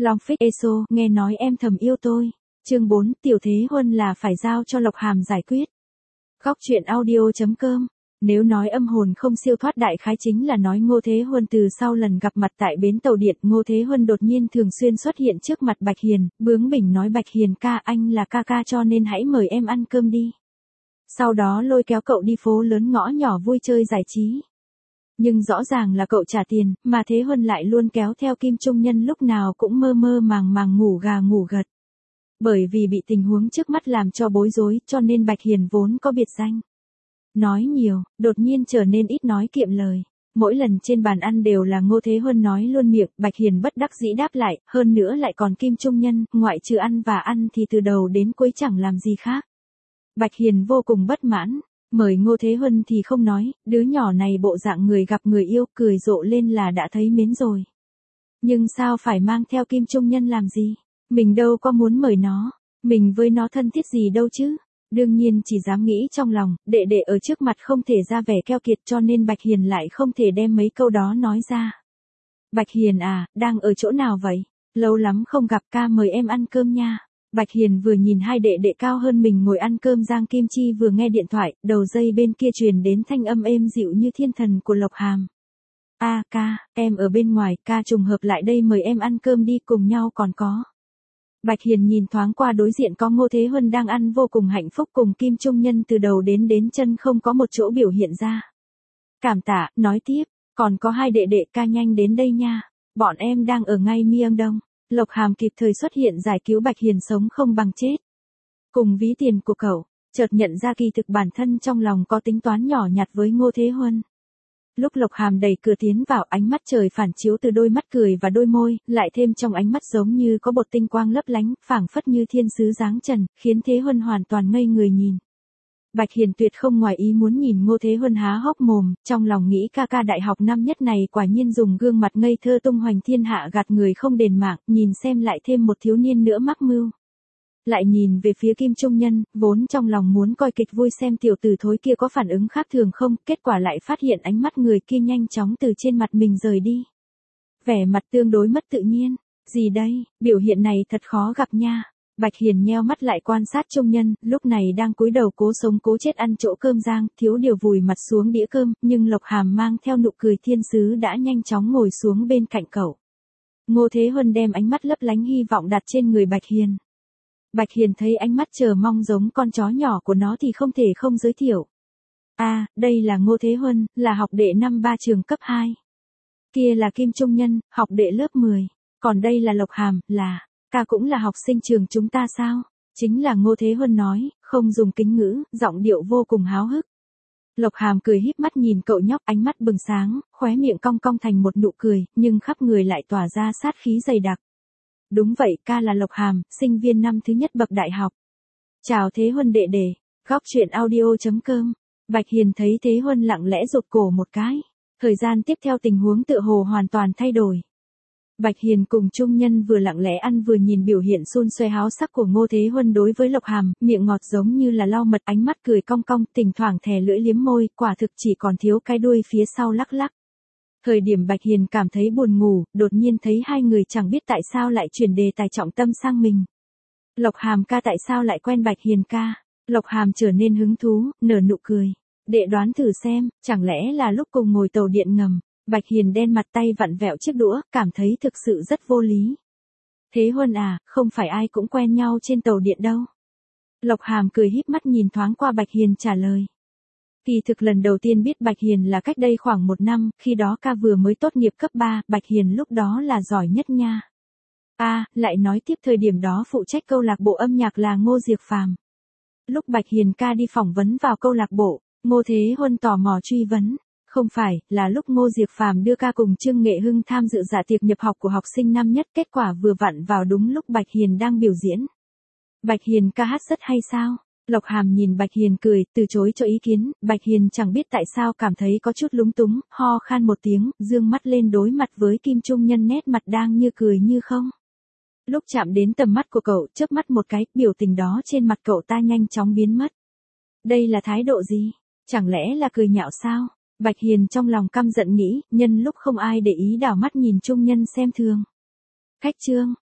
Long Phích Eso, nghe nói em thầm yêu tôi. Chương 4, Tiểu Thế Huân là phải giao cho Lộc Hàm giải quyết. Góc truyện audio.com. Nếu nói âm hồn không siêu thoát đại khái chính là nói Ngô Thế Huân từ sau lần gặp mặt tại bến tàu điện, Ngô Thế Huân đột nhiên thường xuyên xuất hiện trước mặt Bạch Hiền, bướng bỉnh nói Bạch Hiền ca, anh là ca ca cho nên hãy mời em ăn cơm đi. Sau đó lôi kéo cậu đi phố lớn ngõ nhỏ vui chơi giải trí. Nhưng rõ ràng là cậu trả tiền, mà Thế Huân lại luôn kéo theo Kim Trung Nhân lúc nào cũng mơ mơ màng màng ngủ gà ngủ gật. Bởi vì bị tình huống trước mắt làm cho bối rối, cho nên Bạch Hiền vốn có biệt danh nói nhiều, đột nhiên trở nên ít nói kiệm lời. Mỗi lần trên bàn ăn đều là Ngô Thế Huân nói luôn miệng, Bạch Hiền bất đắc dĩ đáp lại, hơn nữa lại còn Kim Trung Nhân, ngoại trừ ăn và ăn thì từ đầu đến cuối chẳng làm gì khác. Bạch Hiền vô cùng bất mãn, mời Ngô Thế Huân thì không nói, đứa nhỏ này bộ dạng người gặp người yêu, cười rộ lên là đã thấy mến rồi. Nhưng sao phải mang theo Kim Trung Nhân làm gì? Mình đâu có muốn mời nó, mình với nó thân thiết gì đâu chứ. Đương nhiên chỉ dám nghĩ trong lòng, đệ đệ ở trước mặt không thể ra vẻ keo kiệt cho nên Bạch Hiền lại không thể đem mấy câu đó nói ra. Bạch Hiền à, đang ở chỗ nào vậy? Lâu lắm không gặp, ca mời em ăn cơm nha. Bạch Hiền vừa nhìn hai đệ đệ cao hơn mình ngồi ăn cơm, Giang Kim Chi vừa nghe điện thoại, đầu dây bên kia truyền đến thanh âm êm dịu như thiên thần của Lộc Hàm. A ca, em ở bên ngoài, ca trùng hợp lại đây mời em ăn cơm đi, cùng nhau còn có. Bạch Hiền nhìn thoáng qua đối diện có Ngô Thế Huân đang ăn vô cùng hạnh phúc cùng Kim Trung Nhân từ đầu đến chân không có một chỗ biểu hiện ra. Cảm tạ, nói tiếp, còn có hai đệ đệ, ca nhanh đến đây nha, bọn em đang ở ngay Myeongdong. Lộc Hàm kịp thời xuất hiện giải cứu Bạch Hiền sống không bằng chết. Cùng ví tiền của cậu, chợt nhận ra kỳ thực bản thân trong lòng có tính toán nhỏ nhặt với Ngô Thế Huân. Lúc Lộc Hàm đẩy cửa tiến vào, ánh mắt trời phản chiếu từ đôi mắt cười và đôi môi, lại thêm trong ánh mắt giống như có bột tinh quang lấp lánh, phảng phất như thiên sứ giáng trần, khiến Thế Huân hoàn toàn ngây người nhìn. Bạch Hiền tuyệt không ngoài ý muốn nhìn Ngô Thế Huân há hốc mồm, trong lòng nghĩ ca ca đại học năm nhất này quả nhiên dùng gương mặt ngây thơ tung hoành thiên hạ gạt người không đền mạng, nhìn xem lại thêm một thiếu niên nữa mắc mưu. Lại nhìn về phía Kim Trung Nhân, vốn trong lòng muốn coi kịch vui xem tiểu tử thối kia có phản ứng khác thường không, kết quả lại phát hiện ánh mắt người kia nhanh chóng từ trên mặt mình rời đi. Vẻ mặt tương đối mất tự nhiên, gì đây, biểu hiện này thật khó gặp nha. Bạch Hiền nheo mắt lại quan sát Trung Nhân, lúc này đang cúi đầu cố sống cố chết ăn chỗ cơm rang, thiếu điều vùi mặt xuống đĩa cơm, nhưng Lộc Hàm mang theo nụ cười thiên sứ đã nhanh chóng ngồi xuống bên cạnh cậu. Ngô Thế Huân đem ánh mắt lấp lánh hy vọng đặt trên người Bạch Hiền. Bạch Hiền thấy ánh mắt chờ mong giống con chó nhỏ của nó thì không thể không giới thiệu. À, đây là Ngô Thế Huân, là học đệ năm 3 trường cấp 2. Kia là Kim Trung Nhân, học đệ lớp 10. Còn đây là Lộc Hàm, là, ca cũng là học sinh trường chúng ta sao? Chính là Ngô Thế Huân nói, không dùng kính ngữ, giọng điệu vô cùng háo hức. Lộc Hàm cười híp mắt nhìn cậu nhóc, ánh mắt bừng sáng, khóe miệng cong cong thành một nụ cười, nhưng khắp người lại tỏa ra sát khí dày đặc. Đúng vậy, ca là Lộc Hàm, sinh viên năm thứ nhất bậc đại học. Chào Thế Huân đệ đệ. Góc truyện audio.com. Bạch Hiền thấy Thế Huân lặng lẽ rụt cổ một cái. Thời gian tiếp theo tình huống tựa hồ hoàn toàn thay đổi. Bạch Hiền cùng Trung Nhân vừa lặng lẽ ăn vừa nhìn biểu hiện xun xoe háo sắc của Ngô Thế Huân đối với Lộc Hàm, miệng ngọt giống như là lau mật, ánh mắt cười cong cong, thỉnh thoảng thè lưỡi liếm môi, quả thực chỉ còn thiếu cái đuôi phía sau lắc lắc. Thời điểm Bạch Hiền cảm thấy buồn ngủ, đột nhiên thấy hai người chẳng biết tại sao lại chuyển đề tài trọng tâm sang mình. Lộc Hàm ca tại sao lại quen Bạch Hiền ca? Lộc Hàm trở nên hứng thú, nở nụ cười. Đệ đoán thử xem, chẳng lẽ là lúc cùng ngồi tàu điện ngầm? Bạch Hiền đen mặt tay vặn vẹo chiếc đũa, cảm thấy thực sự rất vô lý. Thế Huân à, không phải ai cũng quen nhau trên tàu điện đâu. Lộc Hàm cười híp mắt nhìn thoáng qua Bạch Hiền trả lời. Kỳ thực lần đầu tiên biết Bạch Hiền là cách đây khoảng 1 năm, khi đó ca vừa mới tốt nghiệp cấp 3, Bạch Hiền lúc đó là giỏi nhất nha. À, lại nói tiếp thời điểm đó phụ trách câu lạc bộ âm nhạc là Ngô Diệc Phàm. Lúc Bạch Hiền ca đi phỏng vấn vào câu lạc bộ, Ngô Thế Huân tò mò truy vấn. Không phải, là lúc Ngô Diệc Phàm đưa ca cùng Trương Nghệ Hưng tham dự dạ tiệc nhập học của học sinh năm nhất, kết quả vừa vặn vào đúng lúc Bạch Hiền đang biểu diễn. Bạch Hiền ca hát rất hay sao? Lộc Hàm nhìn Bạch Hiền cười, từ chối cho ý kiến, Bạch Hiền chẳng biết tại sao cảm thấy có chút lúng túng, ho khan một tiếng, dương mắt lên đối mặt với Kim Trung Nhân, nét mặt đang như cười như không. Lúc chạm đến tầm mắt của cậu, chớp mắt một cái, biểu tình đó trên mặt cậu ta nhanh chóng biến mất. Đây là thái độ gì? Chẳng lẽ là cười nhạo sao? Bạch Hiền trong lòng căm giận nghĩ, nhân lúc không ai để ý đảo mắt nhìn Trung Nhân xem thường. Khách trương,